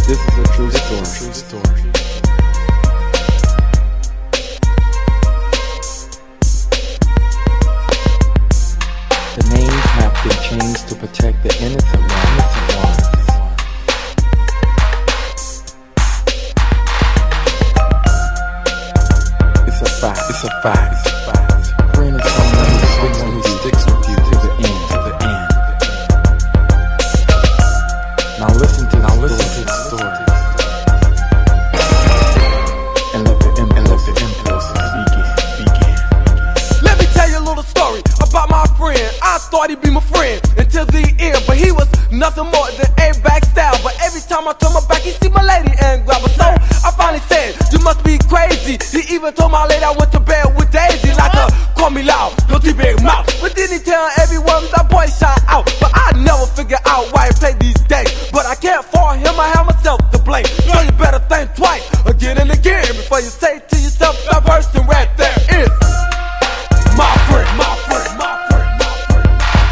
This is a true story. The names have been changed to protect the innocent ones. It's a fact. It's a fact. A friend is someone who sticks with you to the end. Now listen to the story. And let the impulses begin. Let me tell you a little story about my friend. I thought he'd be my friend until the end, but he was nothing more than a backstab. But every time I turn my back, he see my lady and grab her. So I finally said, you must be crazy. He even told my lady I went to bed with Daisy. Like her, call me loud, no too big mouth. But then he tell everyone that boy shot out. But I never figure out why he played these days. But I can't fault him, I have myself to blame. So you better think twice, again and again, before you say to yourself, that person right there is my friend, my friend, my friend, my friend,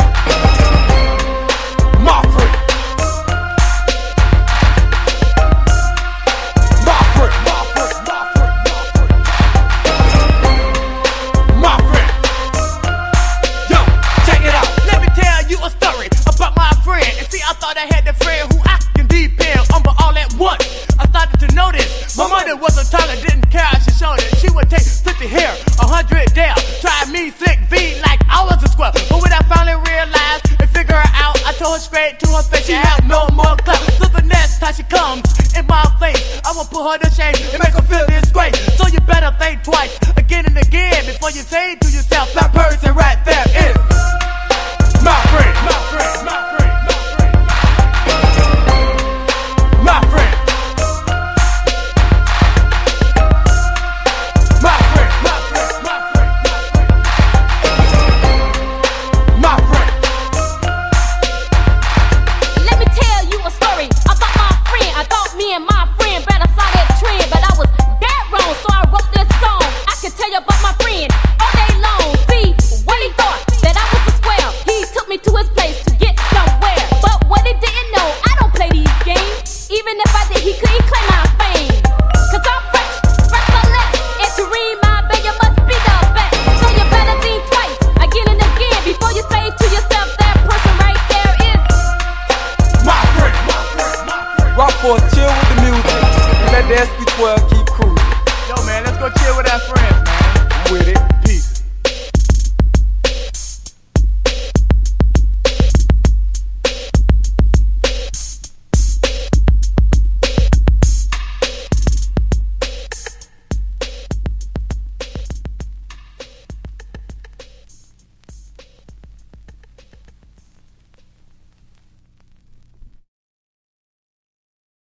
my friend, my friend, my friend, my friend, my friend. Yo, check it out. Let me tell you a story about my friend. And see, I thought I had a friend who I can depend on, but all at once I started to notice my mother wasn't taller, didn't care how she showed it. She would take 50 here, 100 there. Try me slick V like I was a square. But when I finally realized and figure her out, I told her straight to her face she had no more clout. So the next time she comes in my face, I will put her to shame and make her feel disgrace. So you better think twice, again and again, before you say to yourself, that person right there is My friend, my friend, my friend, my friend, my friend, my friend, my friend, my friend. Let me tell you a story about my friend. I thought me and my friend better saw that trend, but I was dead wrong, so I wrote this song. I can tell you about my friend all day long. See, when he thought that I was a square, he took me to his place to get somewhere. But what he didn't know, I don't play these games. Even if I did, he couldn't claim my fame. Cause I'm fresh for less. And to read my bed, you must be the best. So you better think twice, again and again, before you say to yourself, that person right there is My friend, my friend, my friend. Rock for a chick.